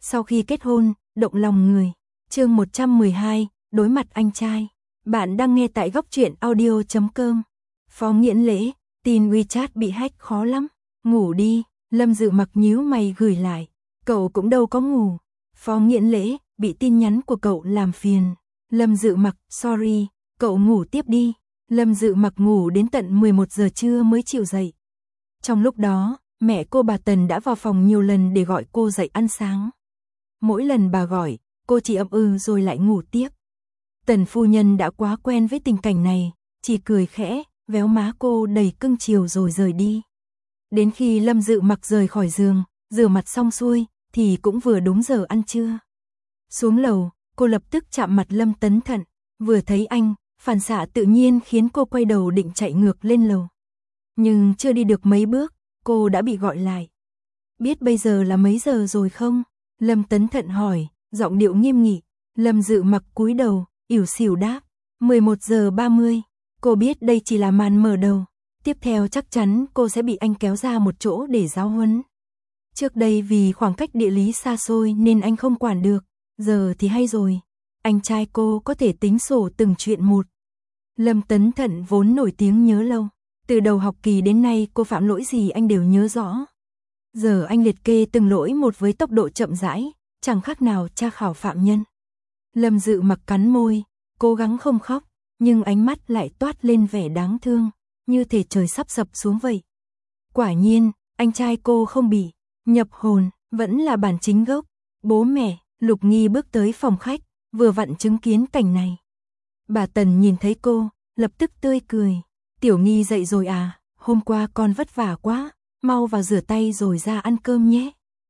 Sau khi kết hôn, động lòng người. Chương 112, đối mặt anh trai. Bạn đang nghe tại góc truyện audio.com. Phó Nghiễn Lễ, tin WeChat bị hack khó lắm. Ngủ đi, Lâm Dự Mặc nhíu mày gửi lại. Cậu cũng đâu có ngủ. Phó Nghiễn Lễ, bị tin nhắn của cậu làm phiền. Lâm Dự Mặc, sorry, cậu ngủ tiếp đi. Lâm Dự Mặc ngủ đến tận 11 giờ trưa mới chịu dậy. Trong lúc đó, mẹ cô bà Tần đã vào phòng nhiều lần để gọi cô dậy ăn sáng. Mỗi lần bà gọi, cô chỉ ậm ừ rồi lại ngủ tiếp. Tần phu nhân đã quá quen với tình cảnh này, chỉ cười khẽ, véo má cô đầy cưng chiều rồi rời đi. Đến khi Lâm Dự Mặc rời khỏi giường, rửa mặt xong xuôi, thì cũng vừa đúng giờ ăn trưa. Xuống lầu, cô lập tức chạm mặt Lâm Tấn Thận, vừa thấy anh, phản xạ tự nhiên khiến cô quay đầu định chạy ngược lên lầu. Nhưng chưa đi được mấy bước, cô đã bị gọi lại. Biết bây giờ là mấy giờ rồi không? Lâm Tấn Thận hỏi, giọng điệu nghiêm nghị. Lâm Dự Mặc cúi đầu, ỉu xìu đáp, 11 giờ 30. Cô biết đây chỉ là màn mở đầu. Tiếp theo chắc chắn cô sẽ bị anh kéo ra một chỗ để giáo huấn. Trước đây vì khoảng cách địa lý xa xôi nên anh không quản được. Giờ thì hay rồi. Anh trai cô có thể tính sổ từng chuyện một. Lâm Tấn Thận vốn nổi tiếng nhớ lâu. Từ đầu học kỳ đến nay cô phạm lỗi gì anh đều nhớ rõ. Giờ anh liệt kê từng lỗi một với tốc độ chậm rãi, chẳng khác nào tra khảo phạm nhân. Lâm Dự Mặc cắn môi, cố gắng không khóc, nhưng ánh mắt lại toát lên vẻ đáng thương, như thể trời sắp sập xuống vậy. Quả nhiên, anh trai cô không bị nhập hồn, vẫn là bản chính gốc. Bố mẹ, Lục Nghi bước tới phòng khách, vừa vặn chứng kiến cảnh này. Bà Tần nhìn thấy cô, lập tức tươi cười. Tiểu Nghi dậy rồi à, hôm qua con vất vả quá, mau vào rửa tay rồi ra ăn cơm nhé.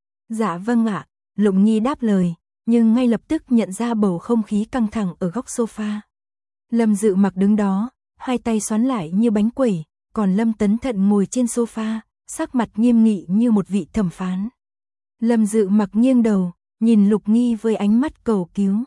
Dạ vâng ạ, Lục Nghi đáp lời, nhưng ngay lập tức nhận ra bầu không khí căng thẳng ở góc sofa. Lâm Dự Mặc đứng đó, hai tay xoắn lại như bánh quẩy, còn Lâm Tấn Thận ngồi trên sofa, sắc mặt nghiêm nghị như một vị thẩm phán. Lâm Dự Mặc nghiêng đầu, nhìn Lục Nghi với ánh mắt cầu cứu.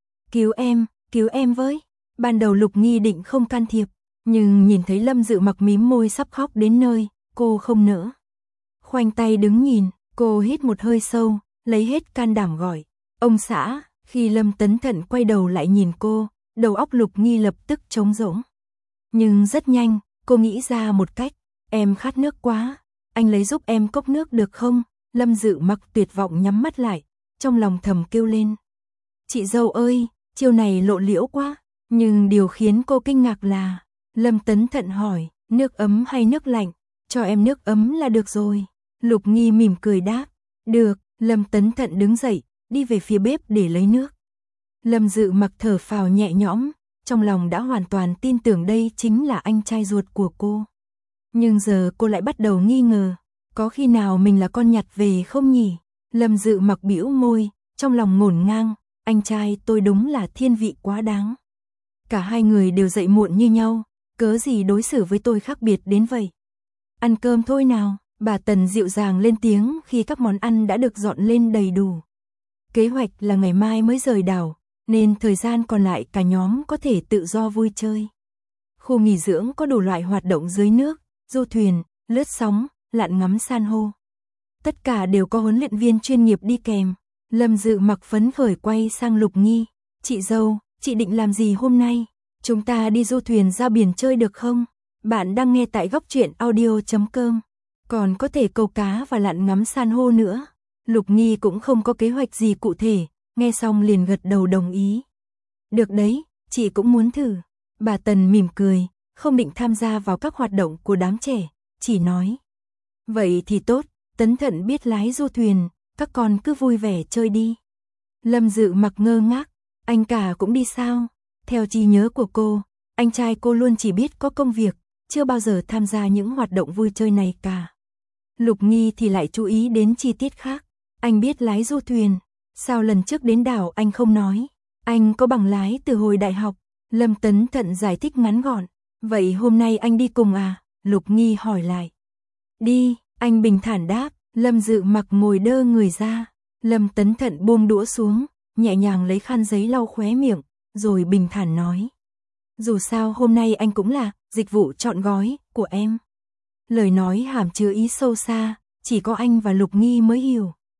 Cứu em với. Ban đầu Lục Nghi định không can thiệp, nhưng nhìn thấy Lâm Dự Mặc mím môi sắp khóc đến nơi, cô không nỡ. Khoanh tay đứng nhìn, cô hít một hơi sâu, lấy hết can đảm gọi. Ông xã, khi Lâm Tấn Thận quay đầu lại nhìn cô, đầu óc Lục Nghi lập tức trống rỗng. Nhưng rất nhanh, cô nghĩ ra một cách. Em khát nước quá, anh lấy giúp em cốc nước được không? Lâm Dự Mặc tuyệt vọng nhắm mắt lại, trong lòng thầm kêu lên. Chị dâu ơi, chiêu này lộ liễu quá. Nhưng điều khiến cô kinh ngạc là, Lâm Tấn Thận hỏi, nước ấm hay nước lạnh? Cho em nước ấm là được rồi. Lục Nghi mỉm cười đáp. Được, Lâm Tấn Thận đứng dậy, đi về phía bếp để lấy nước. Lâm Dự Mặc thở phào nhẹ nhõm, trong lòng đã hoàn toàn tin tưởng đây chính là anh trai ruột của cô. Nhưng giờ cô lại bắt đầu nghi ngờ, có khi nào mình là con nhặt về không nhỉ? Lâm Dự Mặc bĩu môi, trong lòng ngổn ngang, anh trai tôi đúng là thiên vị quá đáng. Cả hai người đều dậy muộn như nhau, cớ gì đối xử với tôi khác biệt đến vậy? Ăn cơm thôi nào, bà Tần dịu dàng lên tiếng khi các món ăn đã được dọn lên đầy đủ. Kế hoạch là ngày mai mới rời đảo, nên thời gian còn lại cả nhóm có thể tự do vui chơi. Khu nghỉ dưỡng có đủ loại hoạt động dưới nước, du thuyền, lướt sóng, lặn ngắm san hô. Tất cả đều có huấn luyện viên chuyên nghiệp đi kèm. Lâm Dự Mặc phấn khởi quay sang Lục Nghi. Chị dâu, chị định làm gì hôm nay? Chúng ta đi du thuyền ra biển chơi được không? Bạn đang nghe tại góc truyện audio.com. Còn có thể câu cá và lặn ngắm san hô nữa. Lục Nghi cũng không có kế hoạch gì cụ thể, nghe xong liền gật đầu đồng ý. Được đấy, chị cũng muốn thử. Bà Tần mỉm cười, không định tham gia vào các hoạt động của đám trẻ, chỉ nói. Vậy thì tốt, Tấn Thận biết lái du thuyền, các con cứ vui vẻ chơi đi. Lâm Dự Mặc ngơ ngác, anh cả cũng đi sao? Theo trí nhớ của cô, anh trai cô luôn chỉ biết có công việc, chưa bao giờ tham gia những hoạt động vui chơi này cả. Lục Nghi thì lại chú ý đến chi tiết khác. Anh biết lái du thuyền, sao lần trước đến đảo anh không nói? Anh có bằng lái từ hồi đại học. Lâm Tấn Thận giải thích ngắn gọn. Vậy hôm nay anh đi cùng à? Lục Nghi hỏi lại. Đi, anh bình thản đáp. Lâm Dự Mặc ngồi đơ người ra. Lâm Tấn Thận buông đũa xuống, nhẹ nhàng lấy khăn giấy lau khóe miệng, rồi bình thản nói. Dù sao hôm nay anh cũng là dịch vụ trọn gói của em. Lời nói hàm chứa ý sâu xa, chỉ có anh và Lục Nghi mới hiểu.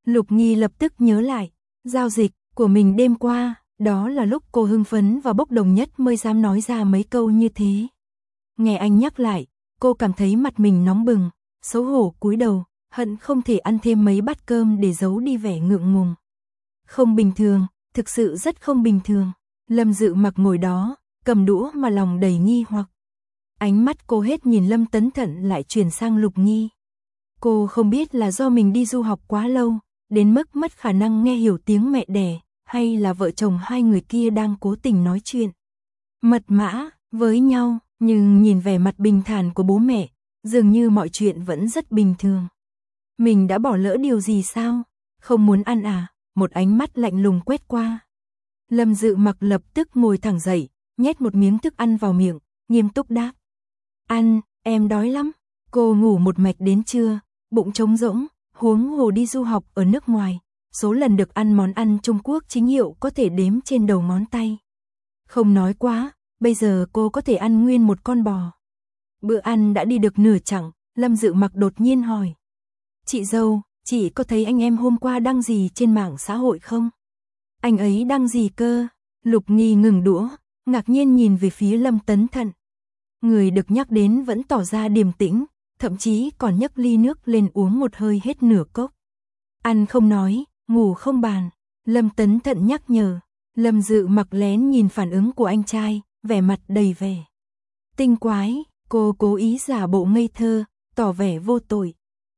Lục Nghi lập tức nhớ lại, giao dịch của mình đêm qua, đó là lúc cô hưng phấn và bốc đồng nhất mới dám nói ra mấy câu như thế. Nghe anh nhắc lại, cô cảm thấy mặt mình nóng bừng, xấu hổ cúi đầu, hận không thể ăn thêm mấy bát cơm để giấu đi vẻ ngượng ngùng. Không bình thường, thực sự rất không bình thường. Lâm Dự Mặc ngồi đó, cầm đũa mà lòng đầy nghi hoặc. Ánh mắt cô hết nhìn Lâm Tấn Thận lại chuyển sang Lục Nghi. Cô không biết là do mình đi du học quá lâu, đến mức mất khả năng nghe hiểu tiếng mẹ đẻ, hay là vợ chồng hai người kia đang cố tình nói chuyện mật mã với nhau, nhưng nhìn vẻ mặt bình thản của bố mẹ, dường như mọi chuyện vẫn rất bình thường. Mình đã bỏ lỡ điều gì sao? Không muốn ăn à? Một ánh mắt lạnh lùng quét qua. Lâm Dự Mặc lập tức ngồi thẳng dậy, nhét một miếng thức ăn vào miệng, nghiêm túc đáp. Ăn, em đói lắm. Cô ngủ một mạch đến trưa, bụng trống rỗng, huống hồ đi du học ở nước ngoài. Số lần được ăn món ăn Trung Quốc chính hiệu có thể đếm trên đầu ngón tay. Không nói quá, bây giờ cô có thể ăn nguyên một con bò. Bữa ăn đã đi được nửa chặng, Lâm Dự Mặc đột nhiên hỏi. Chị dâu, chị có thấy anh em hôm qua đăng gì trên mạng xã hội không? Anh ấy đăng gì cơ? Lục Nghi ngừng đũa, ngạc nhiên nhìn về phía Lâm Tấn Thận. Người được nhắc đến vẫn tỏ ra điềm tĩnh, thậm chí còn nhấc ly nước lên uống một hơi hết nửa cốc. Ăn không nói, ngủ không bàn, Lâm Tấn Thận nhắc nhở. Lâm Dự Mặc lén nhìn phản ứng của anh trai, vẻ mặt đầy vẻ tinh quái, cô cố ý giả bộ ngây thơ, tỏ vẻ vô tội.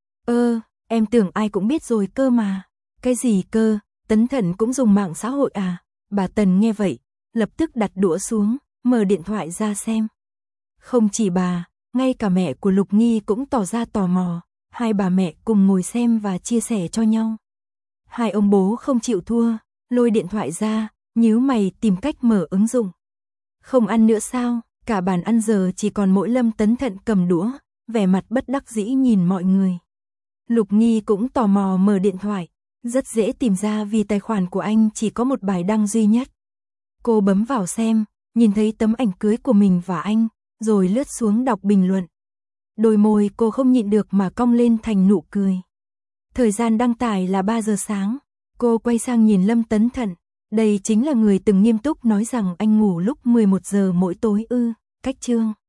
Em tưởng ai cũng biết rồi cơ mà. Cái gì cơ, Tấn Thận cũng dùng mạng xã hội à? Bà Tần nghe vậy, lập tức đặt đũa xuống, mở điện thoại ra xem. Không chỉ bà, ngay cả mẹ của Lục Nghi cũng tỏ ra tò mò, hai bà mẹ cùng ngồi xem và chia sẻ cho nhau. Hai ông bố không chịu thua, lôi điện thoại ra, nhíu mày tìm cách mở ứng dụng. Không ăn nữa sao? Cả bàn ăn giờ chỉ còn mỗi Lâm Tấn Thận cầm đũa, vẻ mặt bất đắc dĩ nhìn mọi người. Lục Nghi cũng tò mò mở điện thoại, rất dễ tìm ra vì tài khoản của anh chỉ có một bài đăng duy nhất. Cô bấm vào xem, nhìn thấy tấm ảnh cưới của mình và anh, rồi lướt xuống đọc bình luận. Đôi môi cô không nhịn được mà cong lên thành nụ cười. Thời gian đăng tải là 3 giờ sáng, cô quay sang nhìn Lâm Tấn Thận. Đây chính là người từng nghiêm túc nói rằng anh ngủ lúc 11 giờ mỗi tối ư? Cách chương